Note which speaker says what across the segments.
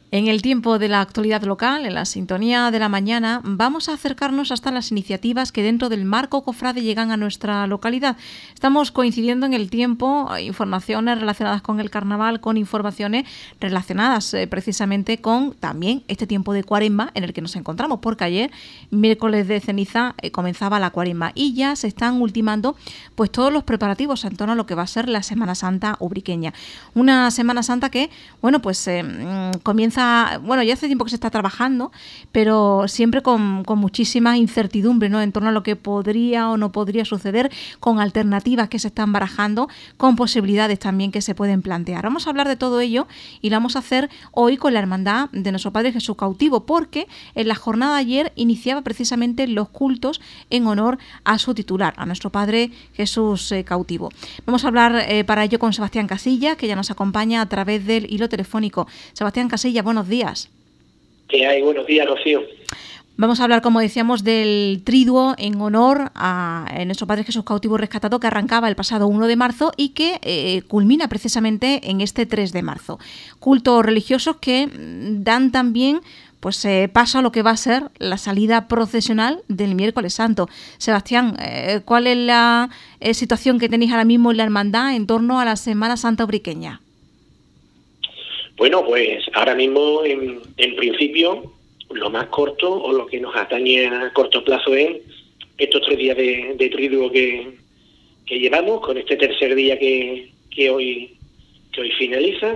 Speaker 1: En el tiempo de la actualidad local, en la sintonía de la mañana, vamos a acercarnos hasta las iniciativas que dentro del marco cofrade llegan a nuestra localidad. Estamos coincidiendo en el tiempo, informaciones relacionadas con el carnaval, con informaciones relacionadas precisamente con también este tiempo de cuaresma en el que nos encontramos, porque ayer, miércoles de ceniza, comenzaba la cuaresma y ya se están ultimando pues todos los preparativos en torno a lo que va a ser la Semana Santa ubriqueña. Una Semana Santa que, bueno, pues comienza. Bueno, ya hace tiempo que se está trabajando, pero siempre con muchísima incertidumbre, ¿no?, en torno a lo que podría o no podría suceder, con alternativas que se están barajando, con posibilidades también que se pueden plantear. Vamos a hablar de todo ello y lo vamos a hacer hoy con la Hermandad de Nuestro Padre Jesús Cautivo, porque en la jornada de ayer iniciaba precisamente los cultos en honor a su titular, a Nuestro Padre Jesús Cautivo. Vamos a hablar para ello con Sebastián Casilla, que ya nos acompaña a través del hilo telefónico. Sebastián Casilla, buenos días.
Speaker 2: ¿Qué hay? Buenos días, Rocío.
Speaker 1: Vamos a hablar, como decíamos, del triduo en honor a Nuestro Padre Jesús Cautivo Rescatado, que arrancaba el pasado 1 de marzo y que culmina precisamente en este 3 de marzo. Cultos religiosos que dan también pues paso a lo que va a ser la salida procesional del miércoles santo. Sebastián, ¿cuál es la situación que tenéis ahora mismo en la hermandad en torno a la Semana Santa ubriqueña?
Speaker 2: Bueno, pues ahora mismo, en principio, lo más corto o lo que nos atañe a corto plazo es estos 3 días de triduo que llevamos, con este tercer día que hoy finaliza.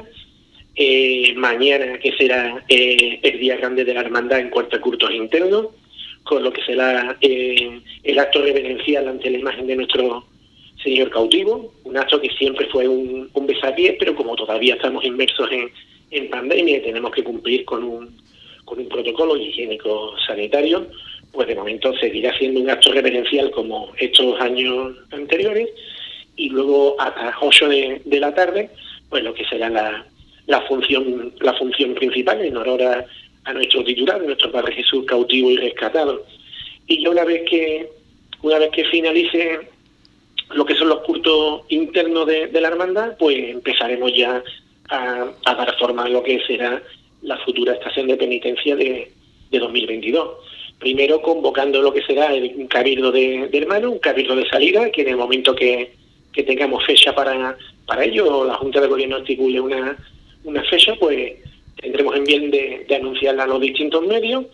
Speaker 2: Mañana, que será el día grande de la hermandad en cuanto a cultos internos, con lo que será el acto reverencial ante la imagen de nuestro Señor Cautivo, un acto que siempre fue un besapiés, pero como todavía estamos inmersos en pandemia y tenemos que cumplir con un protocolo higiénico sanitario, pues de momento seguirá siendo un acto reverencial como estos años anteriores, y luego a las 8 de la tarde, pues lo que será la función principal en honor a nuestro titular, nuestro Padre Jesús Cautivo y Rescatado. Y ya una vez que finalice lo que son los cultos internos de la hermandad, pues empezaremos ya a dar forma a lo que será la futura estación de penitencia de 2022. Primero convocando lo que será un cabildo de hermanos, un cabildo de salida, que en el momento que tengamos fecha para ello, la Junta de Gobierno estipule una fecha, pues tendremos en bien de anunciarla a los distintos medios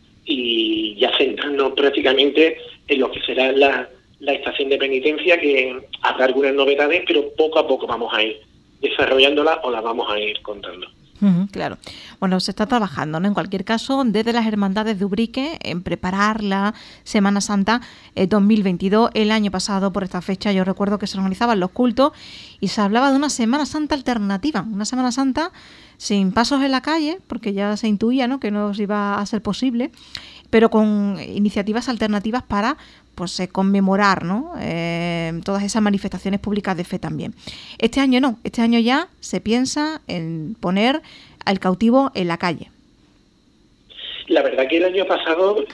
Speaker 2: y ya centrarnos prácticamente en lo que será la estación de penitencia, que habrá algunas novedades, pero poco a poco vamos a ir desarrollándola o la vamos a ir contando.
Speaker 1: Claro. Bueno, se está trabajando, ¿no?, en cualquier caso, desde las hermandades de Ubrique, en preparar la Semana Santa 2022. El año pasado, por esta fecha, yo recuerdo que se organizaban los cultos y se hablaba de una Semana Santa alternativa, una Semana Santa sin pasos en la calle, porque ya se intuía, ¿no?, que no iba a ser posible, pero con iniciativas alternativas para pues conmemorar, ¿no?, todas esas manifestaciones públicas de fe también. Este año no, este año ya se piensa en poner al cautivo en la calle.
Speaker 2: La verdad que el año pasado,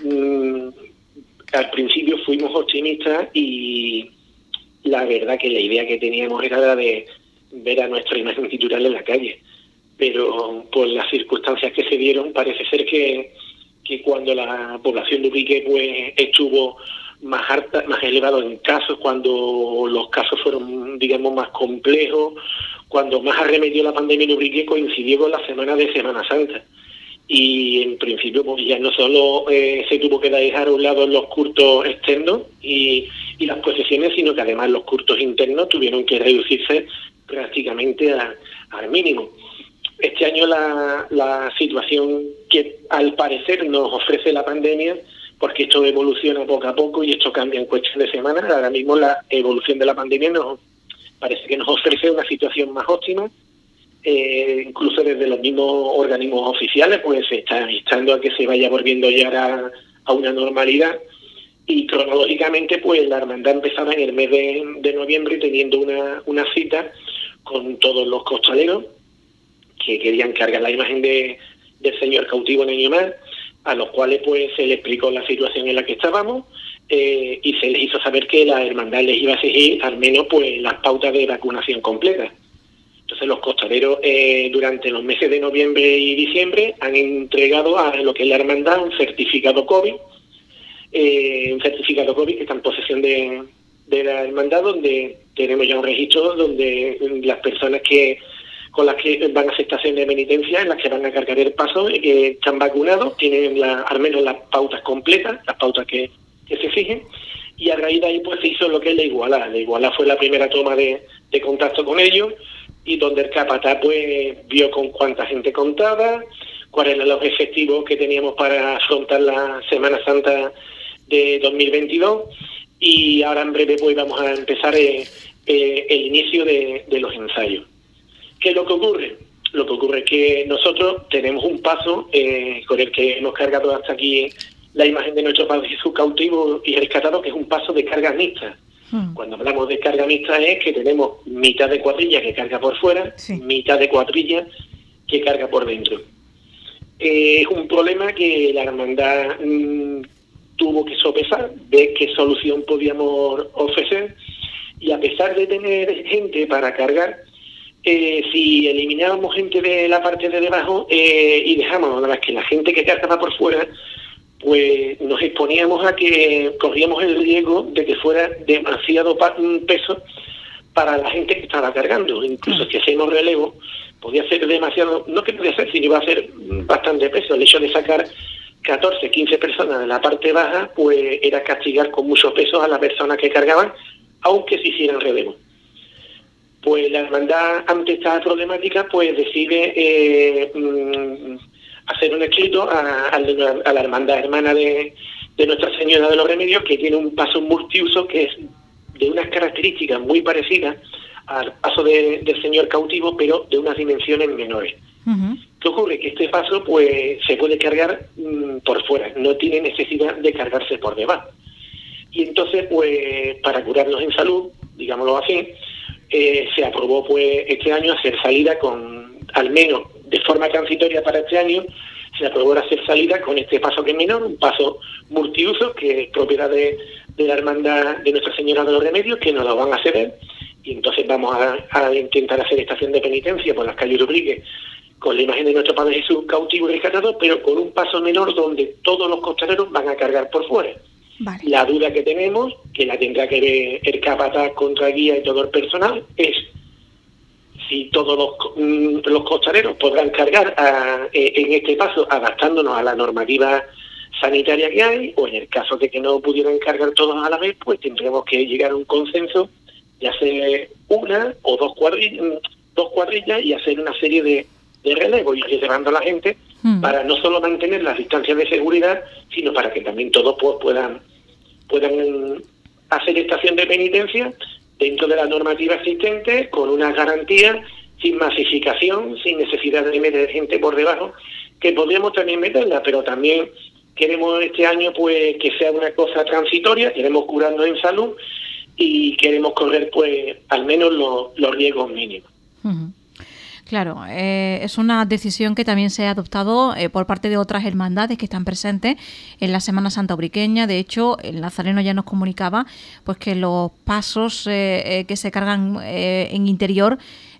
Speaker 2: al principio fuimos optimistas y la verdad que la idea que teníamos era la de ver a nuestra imagen titular en la calle, pero por las circunstancias que se dieron parece ser que cuando la población de Ubrique pues estuvo más elevado en casos, cuando los casos fueron, digamos, más complejos, cuando más arremetió la pandemia en Ubrique, coincidió con la semana de Semana Santa. Y en principio pues ya no solo se tuvo que dejar a un lado los cultos externos y las procesiones, sino que además los cultos internos tuvieron que reducirse prácticamente al mínimo. Este año la situación que al parecer nos ofrece la pandemia, porque esto evoluciona poco a poco y esto cambia en cuestión de semanas, ahora mismo la evolución de la pandemia parece que nos ofrece una situación más óptima. Incluso desde los mismos organismos oficiales pues se está instando a que se vaya volviendo ya a una normalidad, y cronológicamente pues la hermandad empezaba en el mes de noviembre teniendo una cita con todos los costaleros que querían cargar la imagen del Señor Cautivo en Año Más, a los cuales pues se les explicó la situación en la que estábamos y se les hizo saber que la hermandad les iba a seguir al menos pues las pautas de vacunación completa. Entonces los costaleros durante los meses de noviembre y diciembre han entregado a lo que es la hermandad un certificado COVID que está en posesión de la hermandad, donde tenemos ya un registro donde las personas con las que van a hacer estación de penitencia, en las que van a cargar el paso, están vacunados, tienen al menos las pautas completas, las pautas que se fijen, y a raíz de ahí pues se hizo lo que es la igualdad. La igualdad fue la primera toma de contacto con ellos, y donde el capataz pues vio con cuánta gente contaba, cuáles eran los efectivos que teníamos para afrontar la Semana Santa de 2022, y ahora en breve pues vamos a empezar el inicio de los ensayos. ¿Qué es lo que ocurre? Lo que ocurre es que nosotros tenemos un paso con el que hemos cargado hasta aquí la imagen de nuestro Padre Jesús cautivo y rescatado, que es un paso de carga mixta. Cuando hablamos de carga mixta es que tenemos mitad de cuadrilla que carga por fuera, sí, mitad de cuadrilla que carga por dentro. Es un problema que la hermandad tuvo que sopesar, ver qué solución podíamos ofrecer, y a pesar de tener gente para cargar, si eliminábamos gente de la parte de debajo y dejamos nada más que la gente que cargaba por fuera, pues nos exponíamos a que corríamos el riesgo de que fuera demasiado peso para la gente que estaba cargando. Incluso si hacemos relevo, podía ser demasiado, no que podía ser, sino iba a ser bastante peso. El hecho de sacar 14, 15 personas de la parte baja, pues era castigar con mucho peso a las personas que cargaban, aunque se hicieran relevo. Pues la hermandad, ante esta problemática, pues decide hacer un escrito a la hermandad hermana de Nuestra Señora de los Remedios, que tiene un paso multiuso que es de unas características muy parecidas al paso del Señor cautivo, pero de unas dimensiones menores. ¿Qué ocurre? Que este paso pues se puede cargar por fuera, no tiene necesidad de cargarse por debajo. Y entonces, pues, para curarnos en salud, digámoslo así, se aprobó pues este año hacer salida con, al menos de forma transitoria para este año, se aprobó hacer salida con este paso que es menor, un paso multiuso que es propiedad de la hermandad de Nuestra Señora de los Remedios, que nos lo van a ceder, y entonces vamos a intentar hacer estación de penitencia por las calles Ubrique con la imagen de nuestro Padre Jesús cautivo y rescatado, pero con un paso menor donde todos los costaleros van a cargar por fuera. Vale. La duda que tenemos, que la tendrá que ver el capataz, contraguía y todo el personal, es si todos los costaleros podrán cargar en este paso adaptándonos a la normativa sanitaria que hay, o en el caso de que no pudieran cargar todos a la vez, pues tendremos que llegar a un consenso y hacer una o dos cuadrillas y hacer una serie de relevo y llevando a la gente para no solo mantener las distancias de seguridad, sino para que también todos puedan hacer estación de penitencia dentro de la normativa existente, con una garantía, sin masificación, sin necesidad de meter gente por debajo, que podríamos también meterla, pero también queremos este año pues que sea una cosa transitoria, queremos curarnos en salud y queremos correr pues al menos los riesgos mínimos.
Speaker 1: Claro, es una decisión que también se ha adoptado por parte de otras hermandades que están presentes en la Semana Santa Ubriqueña. De hecho, el Nazareno ya nos comunicaba pues que los pasos que se cargan en interior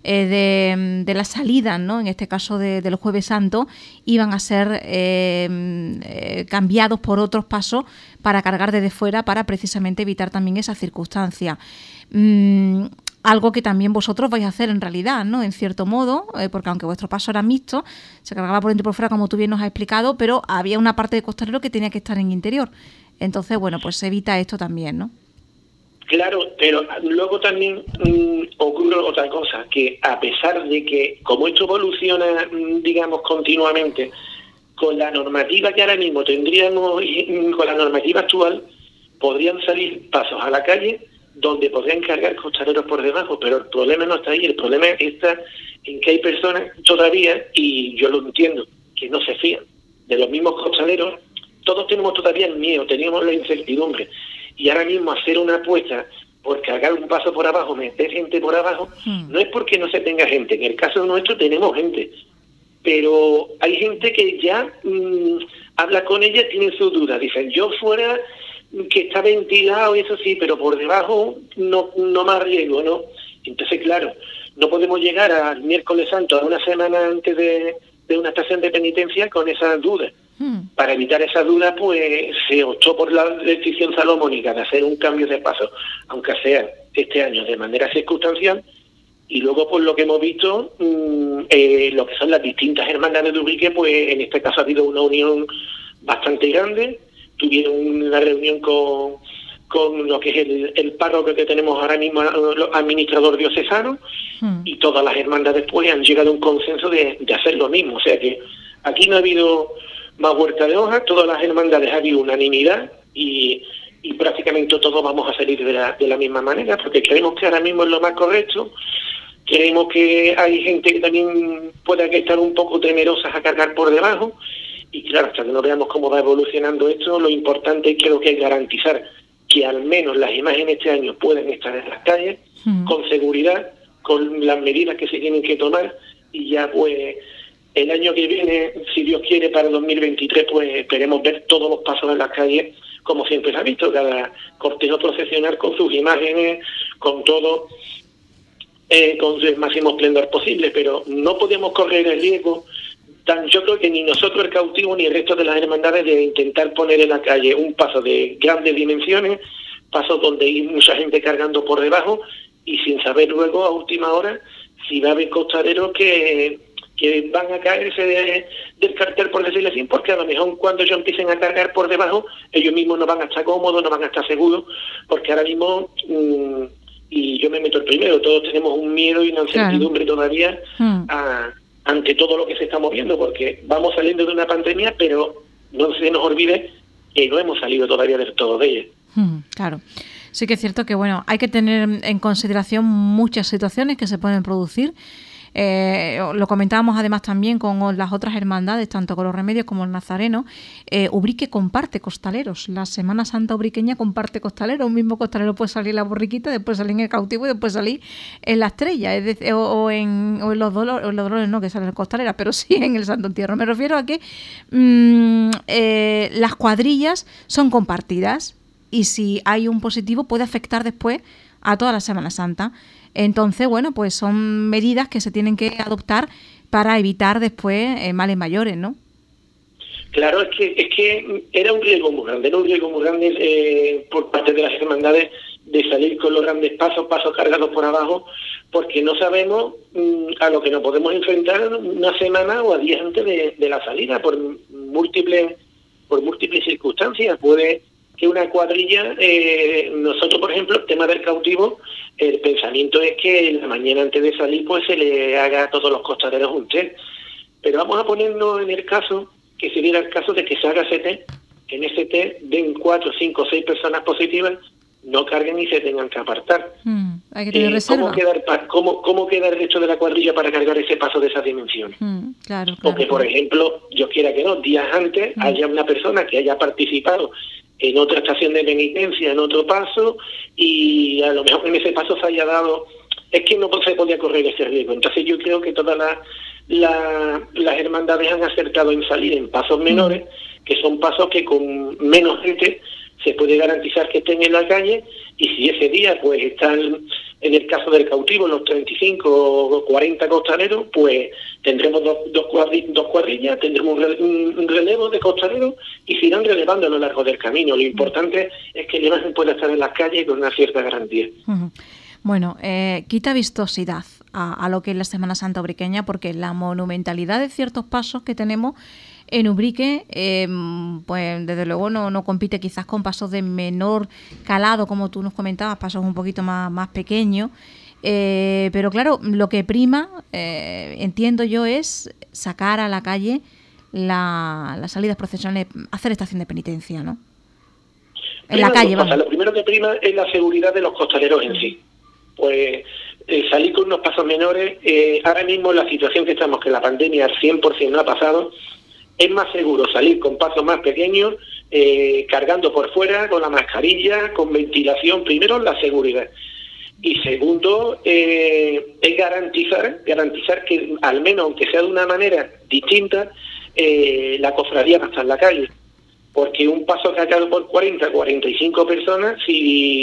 Speaker 1: de la salida, ¿no? En este caso del Jueves Santo, iban a ser cambiados por otros pasos para cargar desde fuera, para precisamente evitar también esa circunstancia. Algo que también vosotros vais a hacer en realidad, ¿no? En cierto modo, porque aunque vuestro paso era mixto, se cargaba por dentro y por fuera, como tú bien nos has explicado, pero había una parte de costalero que tenía que estar en interior. Entonces, bueno, pues se evita esto también, ¿no?
Speaker 2: Claro, pero luego también ocurre otra cosa, que a pesar de que, como esto evoluciona, digamos, continuamente, con la normativa que ahora mismo tendríamos, con la normativa actual, podrían salir pasos a la calle donde podrían cargar costaleros por debajo, pero el problema no está ahí, el problema está en que hay personas todavía, y yo lo entiendo, que no se fían de los mismos costaleros. Todos tenemos todavía el miedo, teníamos la incertidumbre, y ahora mismo hacer una apuesta por cargar un paso por abajo, meter gente por abajo, no es porque no se tenga gente, en el caso nuestro tenemos gente, pero hay gente que ya habla con ella, tiene sus dudas, dicen, yo fuera que está ventilado, eso sí, pero por debajo no me arriesgo, ¿no? Entonces, claro, no podemos llegar al miércoles santo, a una semana antes de una estación de penitencia, con esas dudas. Para evitar esas dudas, pues se optó por la decisión salomónica de hacer un cambio de paso, aunque sea este año de manera circunstancial, y luego por lo que hemos visto, lo que son las distintas hermandades de Ubrique, pues en este caso ha habido una unión bastante grande. Tuvieron una reunión con lo que es el párroco que tenemos ahora mismo, administrador diocesano, y todas las hermandades pues han llegado a un consenso de hacer lo mismo. O sea que aquí no ha habido más vuelta de hoja, todas las hermandades ha habido unanimidad y prácticamente todos vamos a salir de la misma manera, porque creemos que ahora mismo es lo más correcto. Creemos que hay gente que también pueda estar un poco temerosas a cargar por debajo, y claro, hasta que no veamos cómo va evolucionando esto, lo importante creo que es garantizar que al menos las imágenes este año pueden estar en las calles, con seguridad, con las medidas que se tienen que tomar, y ya pues el año que viene, si Dios quiere, para el 2023, pues esperemos ver todos los pasos en las calles, como siempre se ha visto, cada cortejo procesional con sus imágenes, con todo, con el máximo esplendor posible, pero no podemos correr el riesgo, yo creo que ni nosotros el cautivo ni el resto de las hermandades, de intentar poner en la calle un paso de grandes dimensiones, pasos donde hay mucha gente cargando por debajo, y sin saber luego a última hora si va a haber costaleros que van a caerse del cartel, por decirlo así, porque a lo mejor cuando ellos empiecen a cargar por debajo, ellos mismos no van a estar cómodos, no van a estar seguros, porque ahora mismo, y yo me meto el primero, todos tenemos un miedo y una incertidumbre todavía ante todo lo que se está moviendo, porque vamos saliendo de una pandemia, pero no se nos olvide que no hemos salido todavía del todo de ella.
Speaker 1: Claro. Sí que es cierto que, bueno, hay que tener en consideración muchas situaciones que se pueden producir. Lo comentábamos además también con las otras hermandades, tanto con los Remedios como el Nazareno. Ubrique comparte costaleros. La Semana Santa ubriqueña comparte costaleros. Un mismo costalero puede salir en la Borriquita, después salir en el Cautivo y después salir en la Estrella, es decir, o en los Dolores, no, que sale en Costalera, pero sí en el Santo Entierro. Me refiero a que las cuadrillas son compartidas, y si hay un positivo puede afectar después a toda la Semana Santa. Entonces, bueno, pues son medidas que se tienen que adoptar para evitar después males mayores, ¿no?
Speaker 2: Claro, es que era un riesgo muy grande, por parte de las hermandades, de salir con los grandes pasos cargados por abajo, porque no sabemos a lo que nos podemos enfrentar una semana o a días antes de la salida, por múltiples circunstancias. Puede que una cuadrilla, nosotros por ejemplo, el tema del cautivo, el pensamiento es que la mañana antes de salir pues se le haga a todos los costaleros un test, pero vamos a ponernos en el caso, que se diera el caso de que se haga ese test, que en ese test den 4, 5, 6 personas positivas, no carguen y se tengan que apartar.
Speaker 1: Hay que tener reserva.
Speaker 2: ¿Cómo queda el resto de la cuadrilla para cargar ese paso de esas dimensiones?
Speaker 1: Claro.
Speaker 2: Porque, por ejemplo, Dios quiera que no, días antes haya una persona que haya participado en otra estación de penitencia, en otro paso, y a lo mejor en ese paso se haya dado... Es que no se podía correr ese riesgo. Entonces yo creo que todas las hermandades han acertado en salir en pasos menores, que son pasos que con menos gente se puede garantizar que estén en la calle, y si ese día pues están, en el caso del cautivo, los 35 o 40 costaleros, pues tendremos dos cuadrillas, tendremos un relevo de costaleros y se irán relevando a lo largo del camino. Lo importante es que la imagen pueda estar en las calles con una cierta garantía.
Speaker 1: Bueno, quita vistosidad a lo que es la Semana Santa ubriqueña, porque la monumentalidad de ciertos pasos que tenemos en Ubrique, pues desde luego no compite quizás con pasos de menor calado, como tú nos comentabas, pasos un poquito más pequeños, pero claro, lo que prima, entiendo yo, es sacar a la calle las salidas procesionales, hacer estación de penitencia, ¿no? En la calle, vamos.
Speaker 2: Lo primero que prima es la seguridad de los costaleros en sí. Pues salir con unos pasos menores, ahora mismo la situación que estamos, que la pandemia al 100% no ha pasado, es más seguro salir con pasos más pequeños, cargando por fuera, con la mascarilla, con ventilación, primero la seguridad. Y segundo, es garantizar que al menos, aunque sea de una manera distinta, la cofradía va a estar en la calle. Porque un paso cargado por 40, 45 personas, si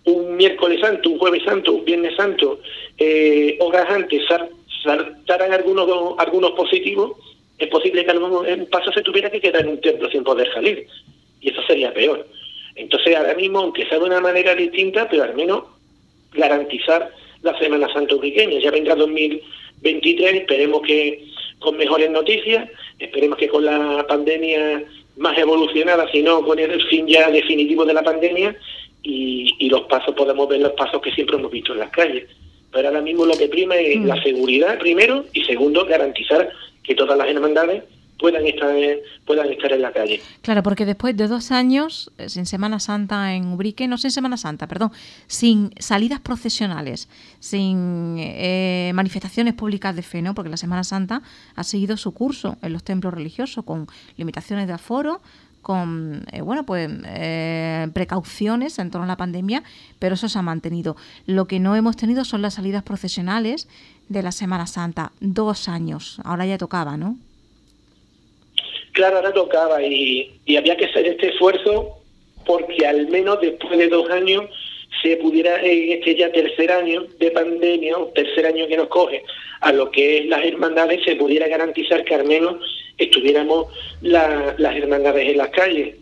Speaker 2: un miércoles santo, un jueves santo, un viernes santo, horas antes saltaran algunos positivos, es posible que en paso se tuviera que quedar en un templo sin poder salir, y eso sería peor. Entonces ahora mismo, aunque sea de una manera distinta, pero al menos garantizar la Semana Santa ubriqueña. Ya vendrá 2023, esperemos que con mejores noticias, esperemos que con la pandemia más evolucionada, sino con el fin ya definitivo de la pandemia, y los pasos, podemos ver los pasos que siempre hemos visto en las calles. Pero ahora mismo lo que prima es la seguridad, primero, y segundo, garantizar que todas las hermandades puedan estar en la calle.
Speaker 1: Claro, porque después de 2 años sin Semana Santa en Ubrique, sin salidas procesionales, sin manifestaciones públicas de fe, ¿no? Porque la Semana Santa ha seguido su curso en los templos religiosos, con limitaciones de aforo, con precauciones en torno a la pandemia, pero eso se ha mantenido. Lo que no hemos tenido son las salidas procesionales de la Semana Santa. 2 años, ahora ya tocaba, ¿no?
Speaker 2: Claro, ahora tocaba y había que hacer este esfuerzo porque al menos después de 2 años se pudiera, en este ya tercer año de pandemia, o tercer año que nos coge a lo que es las hermandades, se pudiera garantizar que al menos estuviéramos las hermandades en las calles.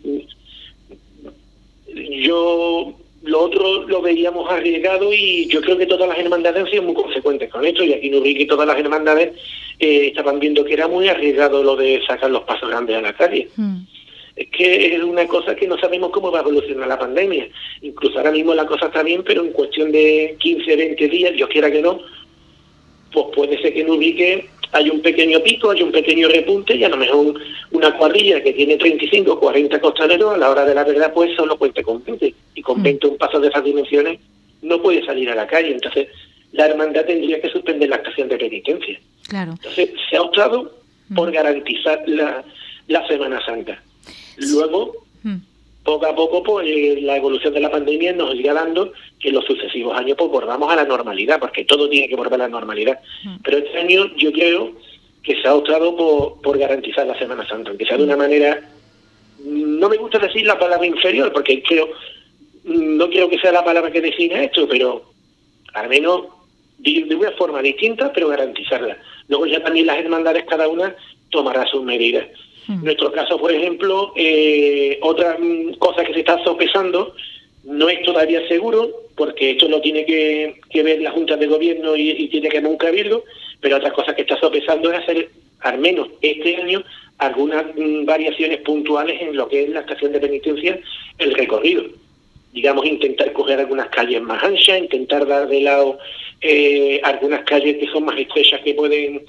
Speaker 2: Lo otro lo veíamos arriesgado y yo creo que todas las hermandades han sido muy consecuentes con esto, y aquí en Ubrique todas las hermandades estaban viendo que era muy arriesgado lo de sacar los pasos grandes a la calle. Es que es una cosa que no sabemos cómo va a evolucionar la pandemia. Incluso ahora mismo la cosa está bien, pero en cuestión de 15, 20 días, Dios quiera que no, pues puede ser que en Ubrique haya un pequeño pico, haya un pequeño repunte, y a lo mejor una cuadrilla que tiene 35 o 40 costaleros, a la hora de la verdad pues solo cuente con 20, y con 20 un paso de esas dimensiones no puede salir a la calle. Entonces la hermandad tendría que suspender la estación de penitencia.
Speaker 1: Claro.
Speaker 2: Entonces se ha optado por garantizar la Semana Santa. Luego, poco a poco, pues la evolución de la pandemia nos irá dando que en los sucesivos años pues volvamos a la normalidad, porque todo tiene que volver a la normalidad. Pero este año yo creo que se ha optado por garantizar la Semana Santa, aunque sea de una manera, no me gusta decir la palabra inferior, porque no creo que sea la palabra que defina esto, pero al menos de una forma distinta, pero garantizarla. Luego ya también las hermandades cada una tomará sus medidas. En nuestro caso, por ejemplo, otra cosa que se está sopesando, no es todavía seguro, porque esto lo tiene que ver la Junta de Gobierno y tiene que haber un cabildo, pero otra cosa que está sopesando es hacer, al menos este año, algunas variaciones puntuales en lo que es la estación de penitencia, el recorrido. Digamos, intentar coger algunas calles más anchas, intentar dar de lado algunas calles que son más estrechas, que pueden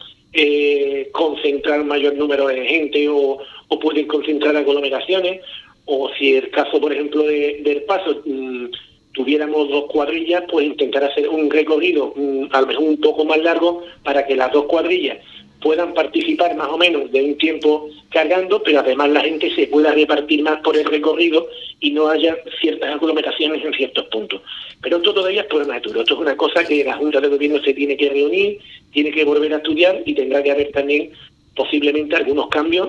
Speaker 2: concentrar mayor número de gente o pueden concentrar aglomeraciones, o si el caso, por ejemplo, del paso, tuviéramos 2 cuadrillas, pues intentar hacer un recorrido a lo mejor un poco más largo para que las 2 cuadrillas puedan participar más o menos de un tiempo cargando, pero además la gente se pueda repartir más por el recorrido y no haya ciertas aglomeraciones en ciertos puntos. Pero esto todavía es prematuro. Esto es una cosa que la Junta de Gobierno se tiene que reunir, tiene que volver a estudiar, y tendrá que haber también posiblemente algunos cambios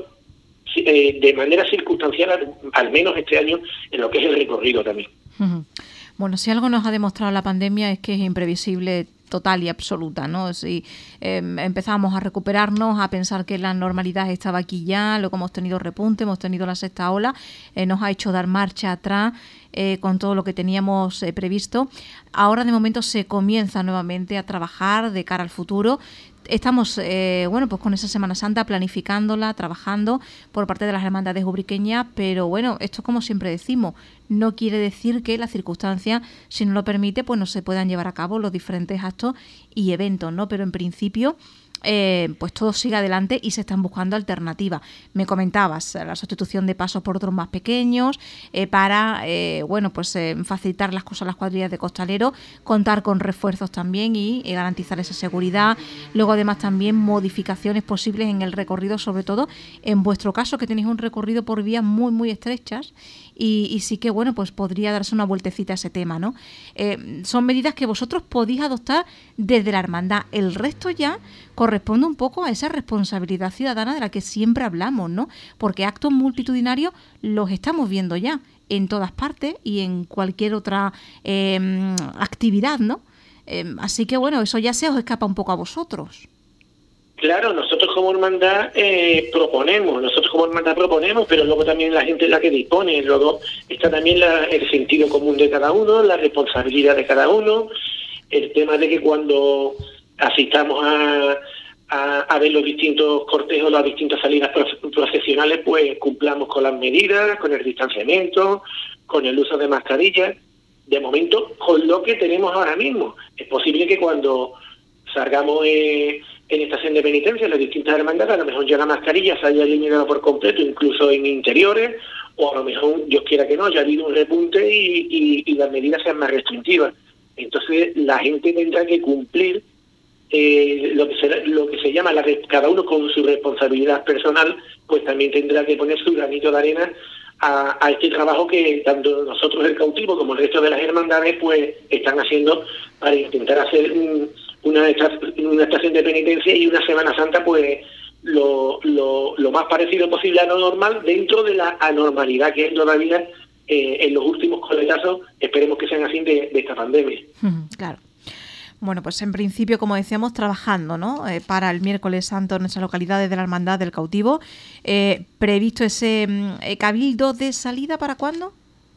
Speaker 2: de manera circunstancial, al menos este año, en lo que es el recorrido también.
Speaker 1: Bueno, si algo nos ha demostrado la pandemia es que es imprevisible total y absoluta, ¿no? Si empezamos a recuperarnos, a pensar que la normalidad estaba aquí ya, luego hemos tenido repunte, hemos tenido la 6ª ola, nos ha hecho dar marcha atrás con todo lo que teníamos previsto. Ahora de momento se comienza nuevamente a trabajar de cara al futuro. Estamos, pues con esa Semana Santa planificándola, trabajando por parte de las hermandades ubriqueñas, pero bueno, esto como siempre decimos, no quiere decir que las circunstancias, si no lo permite, pues no se puedan llevar a cabo los diferentes actos y eventos, ¿no? Pero en principio, pues todo sigue adelante y se están buscando alternativas. Me comentabas la sustitución de pasos por otros más pequeños para facilitar las cosas a las cuadrillas de costaleros, contar con refuerzos también y garantizar esa seguridad. Luego además también modificaciones posibles en el recorrido, sobre todo en vuestro caso, que tenéis un recorrido por vías muy muy estrechas y sí que pues podría darse una vueltecita a ese tema, ¿no? Son medidas que vosotros podéis adoptar desde la hermandad. El resto ya corresponde un poco a esa responsabilidad ciudadana de la que siempre hablamos, ¿no? Porque actos multitudinarios los estamos viendo ya en todas partes y en cualquier otra actividad, ¿no? Así que bueno, eso ya se os escapa un poco a vosotros.
Speaker 2: Claro, nosotros como hermandad proponemos, pero luego también la gente es la que dispone, luego está también el sentido común de cada uno, la responsabilidad de cada uno, el tema de que cuando asistamos a ver los distintos cortejos, las distintas salidas procesionales, pues cumplamos con las medidas, con el distanciamiento, con el uso de mascarillas, de momento con lo que tenemos ahora mismo. Es posible que cuando salgamos en estación de penitencia, en las distintas hermandades, a lo mejor ya la mascarilla se haya eliminado por completo, incluso en interiores, o a lo mejor, Dios quiera que no, haya habido un repunte y las medidas sean más restrictivas. Entonces la gente tendrá que cumplir lo que se llama cada uno con su responsabilidad personal, pues también tendrá que poner su granito de arena a este trabajo que tanto nosotros el cautivo como el resto de las hermandades pues están haciendo para intentar hacer una estación de penitencia y una Semana Santa pues lo más parecido posible a lo normal dentro de la anormalidad que es todavía en los últimos coletazos, esperemos que sean así de esta pandemia.
Speaker 1: Claro. Bueno, pues en principio, como decíamos, trabajando, ¿no? Para el miércoles santo en nuestras localidades de la Hermandad del Cautivo. ¿Previsto ese cabildo de salida para cuándo?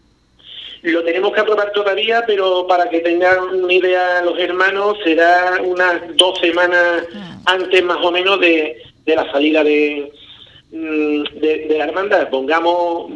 Speaker 2: Lo tenemos que aprobar todavía, pero para que tengan una idea los hermanos, será unas 2 semanas antes más o menos de la salida de la hermandad. Pongamos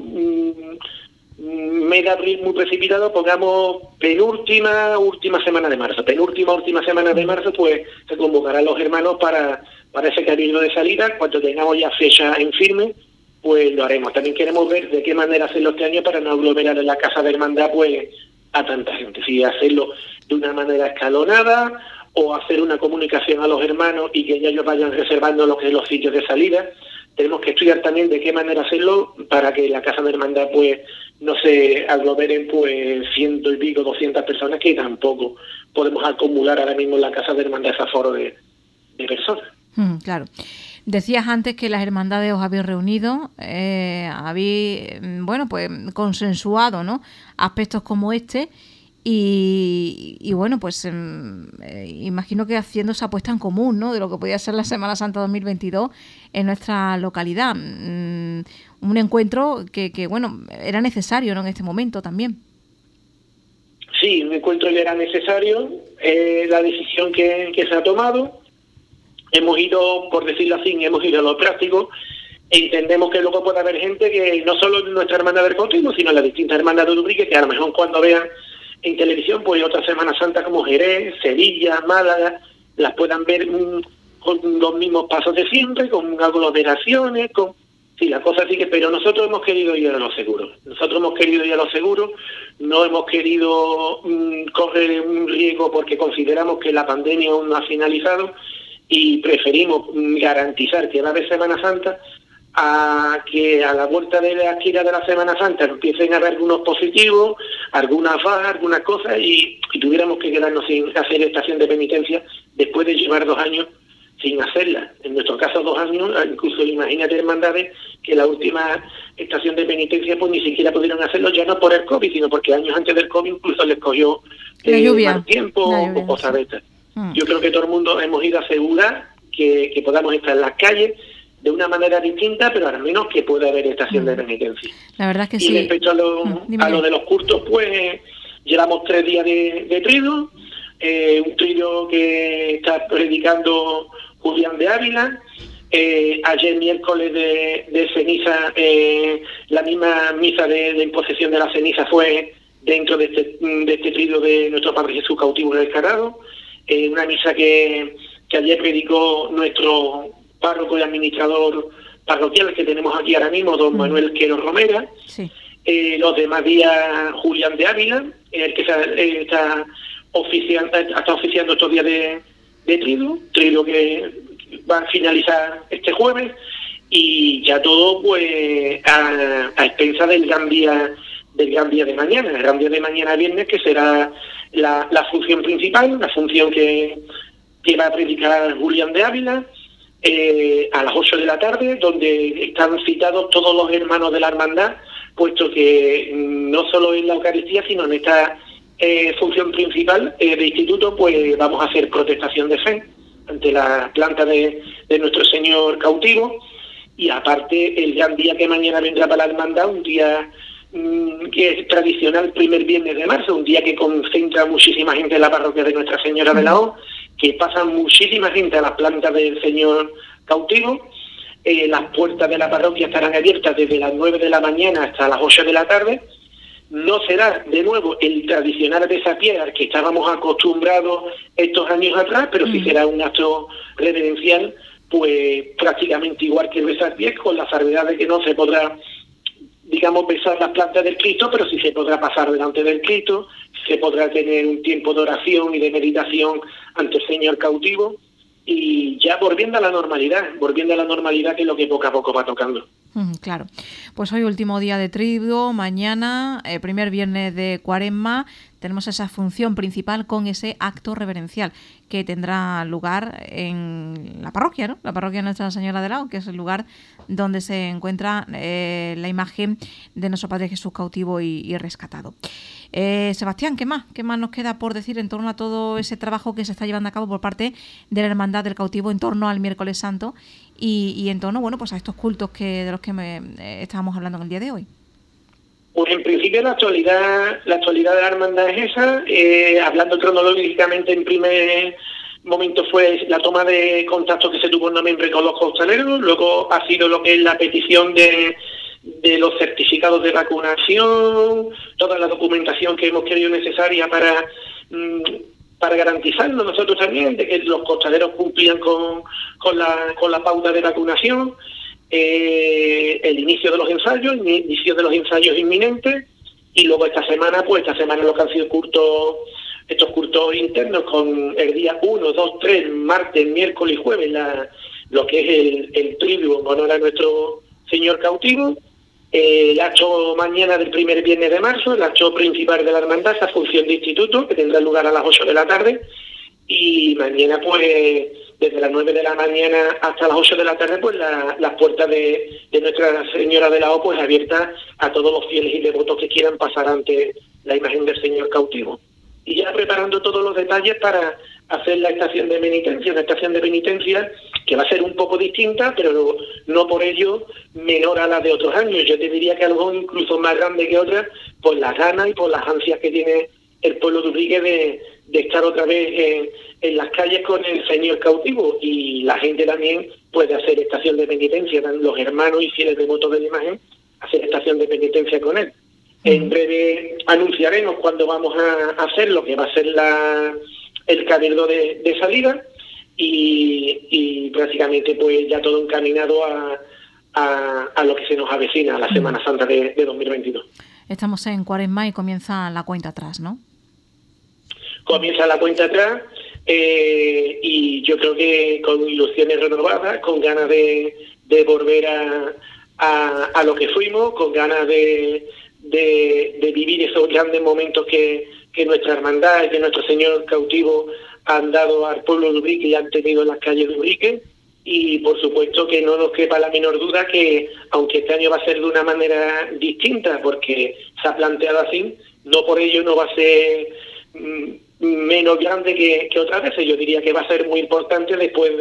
Speaker 2: mes de abril muy precipitado, pongamos última semana de marzo. Última semana de marzo, pues se convocarán los hermanos para ese cabildo de salida. Cuando tengamos ya fecha en firme, pues lo haremos. También queremos ver de qué manera hacerlo este año para no aglomerar en la casa de hermandad pues a tanta gente. Si hacerlo de una manera escalonada o hacer una comunicación a los hermanos y que ellos vayan reservando lo que es los sitios de salida. Tenemos que estudiar también de qué manera hacerlo para que la casa de hermandad pues no se aglomeren pues 100 y pico, 200 personas, que tampoco podemos acumular ahora mismo en la casa de hermandad ese aforo de personas.
Speaker 1: Claro. Decías antes que las hermandades os habéis reunido, habéis, bueno, pues consensuado, ¿no?, aspectos como este y bueno, pues imagino que haciendo esa apuesta en común, ¿no?, de lo que podía ser la Semana Santa 2022 en nuestra localidad. Un encuentro que bueno, era necesario, ¿no?, en este momento también.
Speaker 2: Sí, un encuentro que era necesario, la decisión que se ha tomado. Hemos ido, por decirlo así, hemos ido a lo práctico. Entendemos que luego puede haber gente que no solo en nuestra hermandad del Cautivo, sino en las distintas hermandades de Ubrique, que a lo mejor cuando vean en televisión pues otra Semana Santa como Jerez, Sevilla, Málaga, las puedan ver con los mismos pasos de siempre, con aglomeraciones, con... Sí, la cosa sigue, pero nosotros hemos querido ir a lo seguro. No hemos querido correr un riesgo porque consideramos que la pandemia aún no ha finalizado y preferimos garantizar que va a haber Semana Santa a que a la vuelta de la esquina de la Semana Santa empiecen a haber algunos positivos, algunas bajas, algunas cosas y tuviéramos que quedarnos sin hacer estación de penitencia después de llevar 2 años sin hacerla. En nuestro caso 2 años, incluso imagínate hermandades que la última estación de penitencia pues ni siquiera pudieron hacerlo, ya no por el COVID, sino porque años antes del COVID incluso les cogió mal tiempo o cosas de estas. Yo creo que todo el mundo hemos ido a asegurar que podamos estar en las calles de una manera distinta, pero al menos que pueda haber estación de penitencia.
Speaker 1: La verdad es que
Speaker 2: y
Speaker 1: sí.
Speaker 2: Respecto a lo de los cultos, pues llevamos 3 días de triduo, un triduo que está predicando Julián de Ávila. Ayer miércoles de ceniza, la misma misa de imposición de la ceniza fue dentro de este triduo de nuestro Padre Jesús cautivo en el Carado. Una misa que ayer predicó nuestro párroco y administrador parroquial que tenemos aquí ahora mismo, don Manuel Quero Romera.
Speaker 1: Sí.
Speaker 2: Los demás días Julián de Ávila, el que está oficiando estos días de triduo que va a finalizar este jueves, y ya todo pues a expensa del gran día de mañana, el gran día de mañana viernes, que será la función principal, la función que va a predicar Julián de Ávila, a las 8 de la tarde, donde están citados todos los hermanos de la hermandad, puesto que no solo en la Eucaristía, sino en esta función principal de instituto, pues vamos a hacer protestación de fe ante la planta de nuestro Señor cautivo, y aparte el gran día que mañana vendrá para la hermandad, un día que es tradicional, primer viernes de marzo, un día que concentra muchísima gente en la parroquia de Nuestra Señora de la O, que pasa muchísima gente a las plantas del Señor cautivo. Las puertas de la parroquia estarán abiertas desde las 9 de la mañana hasta las 8 de la tarde. No será de nuevo el tradicional besapié al que estábamos acostumbrados estos años atrás, pero sí será un acto reverencial, pues prácticamente igual que el besapié, con la salvedad de que no se podrá, digamos, besar las plantas del Cristo, pero sí se podrá pasar delante del Cristo, se podrá tener un tiempo de oración y de meditación ante el Señor cautivo, y ya volviendo a la normalidad, que es lo que poco a poco va tocando.
Speaker 1: Claro, pues hoy último día de Triduo, mañana, primer viernes de Cuaresma, tenemos esa función principal con ese acto reverencial que tendrá lugar en la parroquia, ¿no? La parroquia de Nuestra Señora de la O, que es el lugar donde se encuentra la imagen de nuestro Padre Jesús cautivo y rescatado. Sebastián, ¿qué más nos queda por decir en torno a todo ese trabajo que se está llevando a cabo por parte de la Hermandad del Cautivo en torno al Miércoles Santo y en torno, bueno, pues a estos cultos de los que estábamos hablando en el día de hoy?
Speaker 2: Pues en principio la actualidad de la hermandad es esa. Hablando cronológicamente, en primer momento fue la toma de contacto que se tuvo en noviembre con los costaleros, luego ha sido lo que es la petición de los certificados de vacunación, toda la documentación que hemos querido necesaria para garantizarnos nosotros también de que los costaleros cumplían con la pauta de vacunación, el inicio de los ensayos inminentes, y luego esta semana lo que han sido estos cultos internos con el día 1, 2, 3, martes, miércoles y jueves, lo que es el triduo en honor a nuestro Señor cautivo. El acto mañana del primer viernes de marzo, el acto principal de la hermandad, esa función de instituto, que tendrá lugar a las 8 de la tarde, y mañana pues desde las 9 de la mañana hasta las 8 de la tarde, pues las puertas de Nuestra Señora de la O, pues abiertas a todos los fieles y devotos que quieran pasar ante la imagen del Señor cautivo. Y ya preparando todos los detalles para hacer la estación de penitencia, que va a ser un poco distinta, pero no por ello menor a la de otros años. Yo te diría que algo incluso más grande que otras, por las ganas y por las ansias que tiene el pueblo de Ubrique de estar otra vez en las calles con el Señor cautivo, y la gente también puede hacer estación de penitencia, los hermanos y fieles devotos de la imagen, hacer estación de penitencia con él. En breve anunciaremos cuándo vamos a hacer lo que va a ser el cabildo de salida, y prácticamente pues ya todo encaminado a lo que se nos avecina, a la Semana Santa de 2022.
Speaker 1: Estamos en Cuaresma y comienza la cuenta atrás, ¿no?
Speaker 2: Comienza la cuenta atrás, y yo creo que con ilusiones renovadas, con ganas de volver a lo que fuimos, con ganas de vivir esos grandes momentos que nuestra hermandad y que nuestro Señor cautivo han dado al pueblo de Ubrique y han tenido en las calles de Ubrique. Y por supuesto que no nos quepa la menor duda que, aunque este año va a ser de una manera distinta, porque se ha planteado así, no por ello no va a ser menos grande que otras veces. Yo diría que va a ser muy importante, después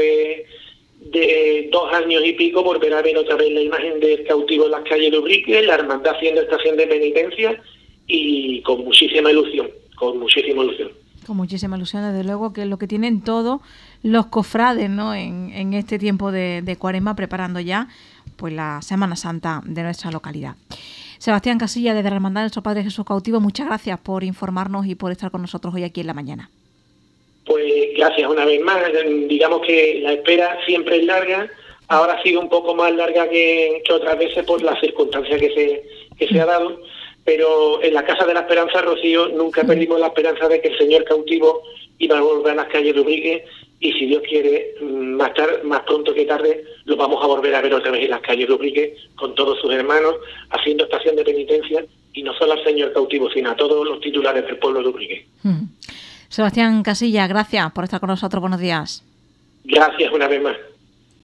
Speaker 2: de 2 años y pico, volver a ver otra vez la imagen del cautivo en las calles de Ubrique, la hermandad haciendo estación de penitencia, y con muchísima ilusión. Con muchísima ilusión,
Speaker 1: desde luego, que es lo que tienen todos los cofrades, ¿no? En este tiempo de Cuaresma, preparando ya pues la Semana Santa de nuestra localidad. Sebastián Casilla, desde la Hermandad de nuestro Padre Jesús cautivo, muchas gracias por informarnos y por estar con nosotros hoy aquí en la mañana.
Speaker 2: Pues gracias una vez más. Digamos que la espera siempre es larga. Ahora ha sido un poco más larga que otras veces por las circunstancias que se ha dado. Pero en la Casa de la Esperanza, Rocío, nunca perdimos la esperanza de que el Señor cautivo iba a volver a las calles de Ubrique, y si Dios quiere, más pronto que tarde, lo vamos a volver a ver otra vez en las calles de Ubrique, con todos sus hermanos, haciendo estación de penitencia, y no solo al Señor cautivo, sino a todos los titulares del pueblo de Ubrique.
Speaker 1: Sebastián Casilla, gracias por estar con nosotros. Buenos días.
Speaker 2: Gracias una vez más.